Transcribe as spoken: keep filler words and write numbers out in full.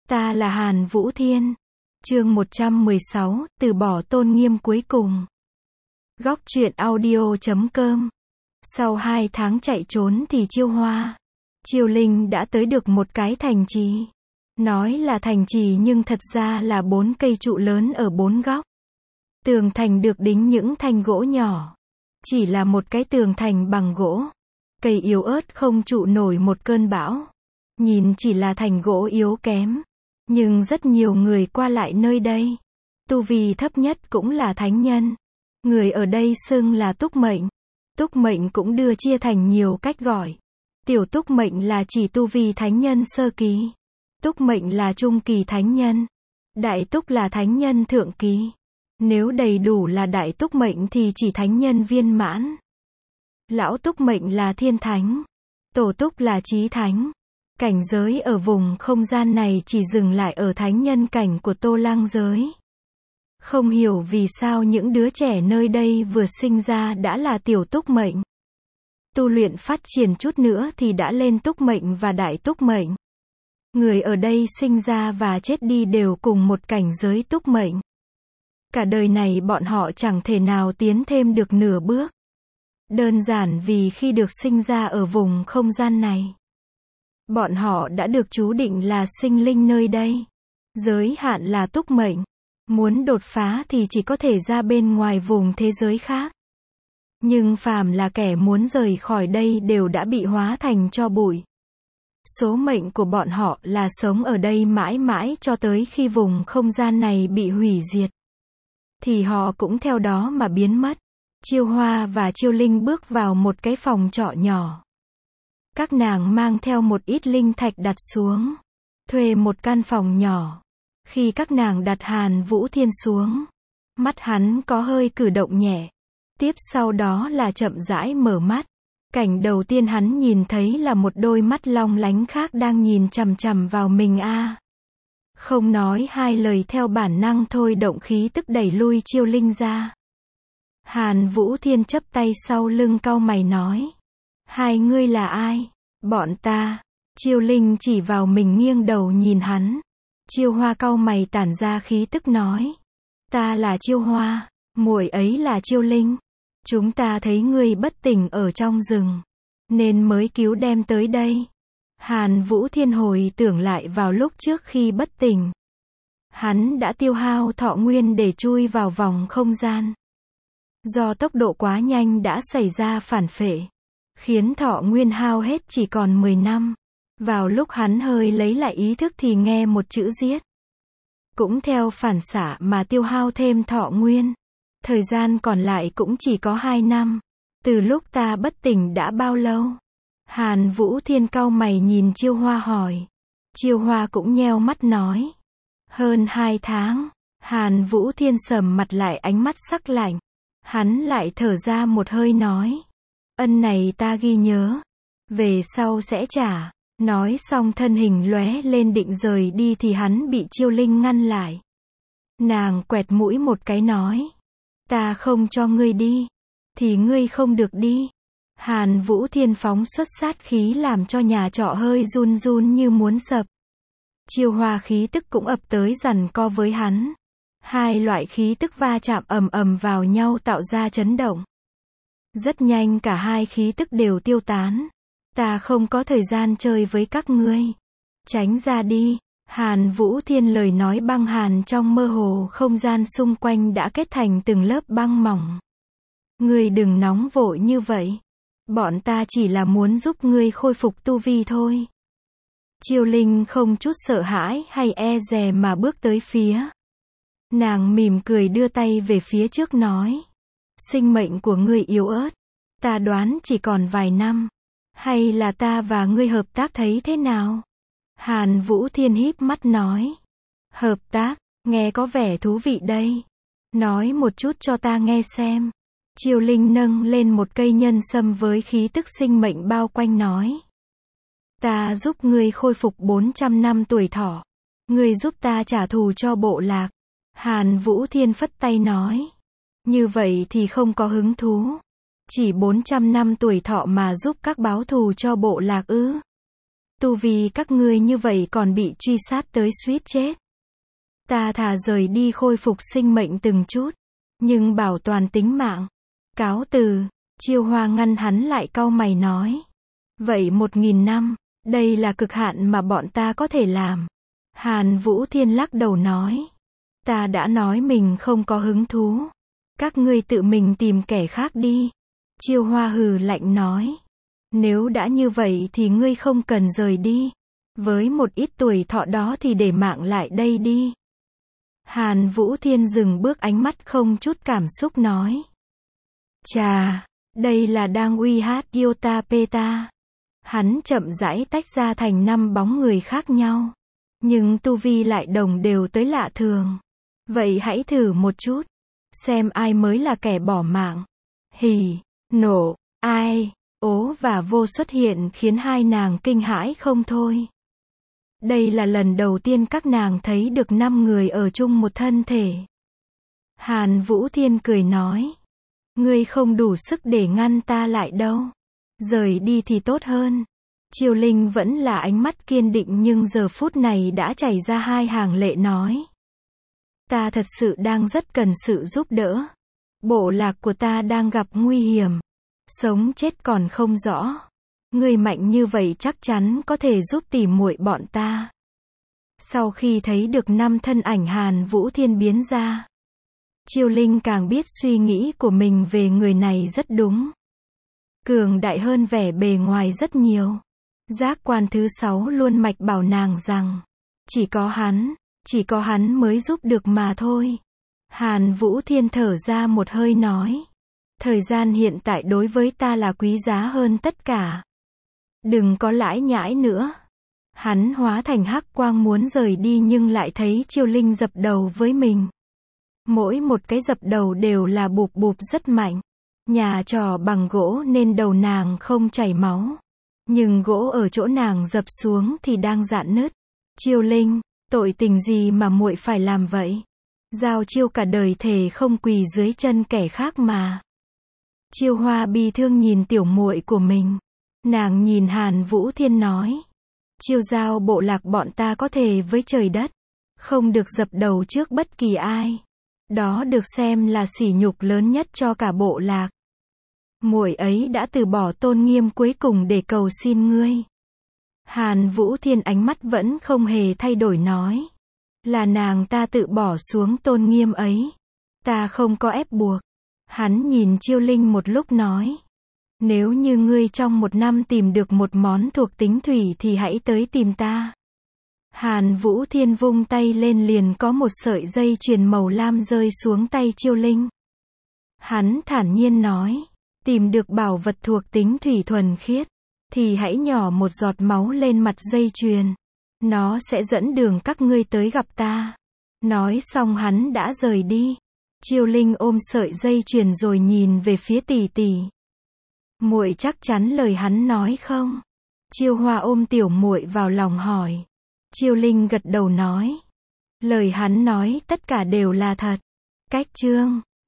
Ta là Hàn Vũ Thiên. Chương một trăm mười sáu, từ bỏ tôn nghiêm cuối cùng. Góc truyện audio chấm com. Sau hai tháng chạy trốn thì Chiêu Hoa, Chiêu Linh đã tới được một cái thành trì. Nói là thành trì nhưng thật ra là bốn cây trụ lớn ở bốn góc. Tường thành được đính những thanh gỗ nhỏ. Chỉ là một cái tường thành bằng gỗ. Cây yếu ớt không trụ nổi một cơn bão. Nhìn chỉ là thành gỗ yếu kém. Nhưng rất nhiều người qua lại nơi đây. Tu vi thấp nhất cũng là thánh nhân. Người ở đây xưng là túc mệnh. Túc mệnh cũng đưa chia thành nhiều cách gọi. Tiểu túc mệnh là chỉ tu vi thánh nhân sơ kỳ. Túc mệnh là trung kỳ thánh nhân. Đại túc là thánh nhân thượng kỳ. Nếu đầy đủ là đại túc mệnh thì chỉ thánh nhân viên mãn. Lão túc mệnh là thiên thánh. Tổ túc là chí thánh. Cảnh giới ở vùng không gian này chỉ dừng lại ở thánh nhân cảnh của Tô Lăng giới. Không hiểu vì sao những đứa trẻ nơi đây vừa sinh ra đã là tiểu túc mệnh. Tu luyện phát triển chút nữa thì đã lên túc mệnh và đại túc mệnh. Người ở đây sinh ra và chết đi đều cùng một cảnh giới túc mệnh. Cả đời này bọn họ chẳng thể nào tiến thêm được nửa bước. Đơn giản vì khi được sinh ra ở vùng không gian này, bọn họ đã được chú định là sinh linh nơi đây. Giới hạn là túc mệnh. Muốn đột phá thì chỉ có thể ra bên ngoài vùng thế giới khác. Nhưng phàm là kẻ muốn rời khỏi đây đều đã bị hóa thành tro bụi. Số mệnh của bọn họ là sống ở đây mãi mãi cho tới khi vùng không gian này bị hủy diệt. Thì họ cũng theo đó mà biến mất. Chiêu Hoa và Chiêu Linh bước vào một cái phòng trọ nhỏ. Các nàng mang theo một ít linh thạch đặt xuống. Thuê một căn phòng nhỏ. Khi các nàng đặt Hàn Vũ Thiên xuống, mắt hắn có hơi cử động nhẹ. Tiếp sau đó là chậm rãi mở mắt. Cảnh đầu tiên hắn nhìn thấy là một đôi mắt long lánh khác đang nhìn chằm chằm vào mình a. Không nói hai lời theo bản năng thôi động khí tức đẩy lui Chiêu Linh ra. Hàn Vũ Thiên chắp tay sau lưng cau mày nói. Hai ngươi là ai? Bọn ta. Chiêu Linh chỉ vào mình nghiêng đầu nhìn hắn. Chiêu Hoa cau mày tản ra khí tức nói. Ta là Chiêu Hoa, muội ấy là Chiêu Linh. Chúng ta thấy ngươi bất tỉnh ở trong rừng, nên mới cứu đem tới đây. Hàn Vũ Thiên hồi tưởng lại vào lúc trước khi bất tỉnh. Hắn đã tiêu hao thọ nguyên để chui vào vòng không gian. Do tốc độ quá nhanh đã xảy ra phản phệ, khiến thọ nguyên hao hết chỉ còn mười năm. Vào lúc hắn hơi lấy lại ý thức thì nghe một chữ giết. Cũng theo phản xạ mà tiêu hao thêm thọ nguyên. Thời gian còn lại cũng chỉ có hai năm. Từ lúc ta bất tỉnh đã bao lâu? Hàn Vũ Thiên cau mày nhìn Chiêu Hoa hỏi. Chiêu Hoa cũng nheo mắt nói. Hơn hai tháng. Hàn Vũ Thiên sầm mặt lại, ánh mắt sắc lạnh. Hắn lại thở ra một hơi nói. Ân này ta ghi nhớ. Về sau sẽ trả. Nói xong thân hình lóe lên định rời đi thì hắn bị Chiêu Linh ngăn lại. Nàng quẹt mũi một cái nói. Ta không cho ngươi đi. Thì ngươi không được đi. Hàn Vũ Thiên phóng xuất sát khí làm cho nhà trọ hơi run run như muốn sập. Chiêu Hoa khí tức cũng ập tới giằng co với hắn. Hai loại khí tức va chạm ầm ầm vào nhau tạo ra chấn động. Rất nhanh cả hai khí tức đều tiêu tán. Ta không có thời gian chơi với các ngươi. Tránh ra đi. Hàn Vũ Thiên lời nói băng hàn trong mơ hồ không gian xung quanh đã kết thành từng lớp băng mỏng. Ngươi đừng nóng vội như vậy. Bọn ta chỉ là muốn giúp ngươi khôi phục tu vi thôi. Chiêu Linh không chút sợ hãi hay e dè mà bước tới phía. Nàng mỉm cười đưa tay về phía trước nói. Sinh mệnh của ngươi yếu ớt. Ta đoán chỉ còn vài năm. Hay là ta và ngươi hợp tác thấy thế nào? Hàn Vũ Thiên híp mắt nói. Hợp tác, nghe có vẻ thú vị đây. Nói một chút cho ta nghe xem. Chiêu Linh nâng lên một cây nhân sâm với khí tức sinh mệnh bao quanh nói. Ta giúp ngươi khôi phục bốn trăm năm tuổi thọ. Ngươi giúp ta trả thù cho bộ lạc. Hàn Vũ Thiên phất tay nói. Như vậy thì không có hứng thú. Chỉ bốn trăm năm tuổi thọ mà giúp các báo thù cho bộ lạc ư? Tu vi các ngươi như vậy còn bị truy sát tới suýt chết. Ta thà rời đi khôi phục sinh mệnh từng chút, nhưng bảo toàn tính mạng. Cáo từ, Chiêu Hoa ngăn hắn lại cau mày nói. Vậy một nghìn năm, đây là cực hạn mà bọn ta có thể làm. Hàn Vũ Thiên lắc đầu nói. Ta đã nói mình không có hứng thú. Các ngươi tự mình tìm kẻ khác đi. Chiêu Hoa hừ lạnh nói. Nếu đã như vậy thì ngươi không cần rời đi. Với một ít tuổi thọ đó thì để mạng lại đây đi. Hàn Vũ Thiên dừng bước, ánh mắt không chút cảm xúc nói. Chà, đây là đang uy hát Yota Peta. Hắn chậm rãi tách ra thành năm bóng người khác nhau. Nhưng tu vi lại đồng đều tới lạ thường. Vậy hãy thử một chút. Xem ai mới là kẻ bỏ mạng. Hì, nổ, ai, ố và vô xuất hiện khiến hai nàng kinh hãi không thôi. Đây là lần đầu tiên các nàng thấy được năm người ở chung một thân thể. Hàn Vũ Thiên cười nói. Ngươi không đủ sức để ngăn ta lại đâu. Rời đi thì tốt hơn. Triều Linh vẫn là ánh mắt kiên định nhưng giờ phút này đã chảy ra hai hàng lệ nói. Ta thật sự đang rất cần sự giúp đỡ. Bộ lạc của ta đang gặp nguy hiểm. Sống chết còn không rõ. Ngươi mạnh như vậy chắc chắn có thể giúp tỉ muội bọn ta. Sau khi thấy được năm thân ảnh Hàn Vũ Thiên biến ra, Triều Linh càng biết suy nghĩ của mình về người này rất đúng. Cường đại hơn vẻ bề ngoài rất nhiều. Giác quan thứ sáu luôn mạch bảo nàng rằng, chỉ có hắn, chỉ có hắn mới giúp được mà thôi. Hàn Vũ Thiên thở ra một hơi nói. Thời gian hiện tại đối với ta là quý giá hơn tất cả. Đừng có lãi nhãi nữa. Hắn hóa thành hắc quang muốn rời đi nhưng lại thấy Triều Linh dập đầu với mình. Mỗi một cái dập đầu đều là bụp bụp rất mạnh. Nhà trò bằng gỗ nên đầu nàng không chảy máu. Nhưng gỗ ở chỗ nàng dập xuống thì đang rạn nứt. Triều Linh, tội tình gì mà muội phải làm vậy? Giao Chiêu cả đời thề không quỳ dưới chân kẻ khác mà. Chiêu Hoa bi thương nhìn tiểu muội của mình. Nàng nhìn Hàn Vũ Thiên nói. Chiêu giao bộ lạc bọn ta có thề với trời đất. Không được dập đầu trước bất kỳ ai. Đó được xem là sỉ nhục lớn nhất cho cả bộ lạc. Muội ấy đã từ bỏ tôn nghiêm cuối cùng để cầu xin ngươi. Hàn Vũ Thiên ánh mắt vẫn không hề thay đổi nói. Là nàng ta tự bỏ xuống tôn nghiêm ấy. Ta không có ép buộc. Hắn nhìn Chiêu Linh một lúc nói. Nếu như ngươi trong một năm tìm được một món thuộc tính thủy thì hãy tới tìm ta. Hàn Vũ Thiên vung tay lên liền có một sợi dây chuyền màu lam rơi xuống tay Chiêu Linh. Hắn thản nhiên nói. Tìm được bảo vật thuộc tính thủy thuần khiết. Thì hãy nhỏ một giọt máu lên mặt dây chuyền. Nó sẽ dẫn đường các ngươi tới gặp ta. Nói xong hắn đã rời đi. Chiêu Linh ôm sợi dây chuyền rồi nhìn về phía tỷ tỷ. Muội chắc chắn lời hắn nói không? Chiêu Hoa ôm tiểu muội vào lòng hỏi. Chiêu Linh gật đầu nói. Lời hắn nói tất cả đều là thật. Cách chương